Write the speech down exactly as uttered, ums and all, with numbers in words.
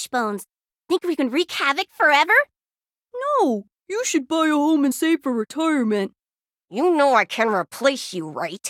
Wishbones. Think we can wreak havoc forever? No, you should buy a home and save for retirement. You know I can replace you, right?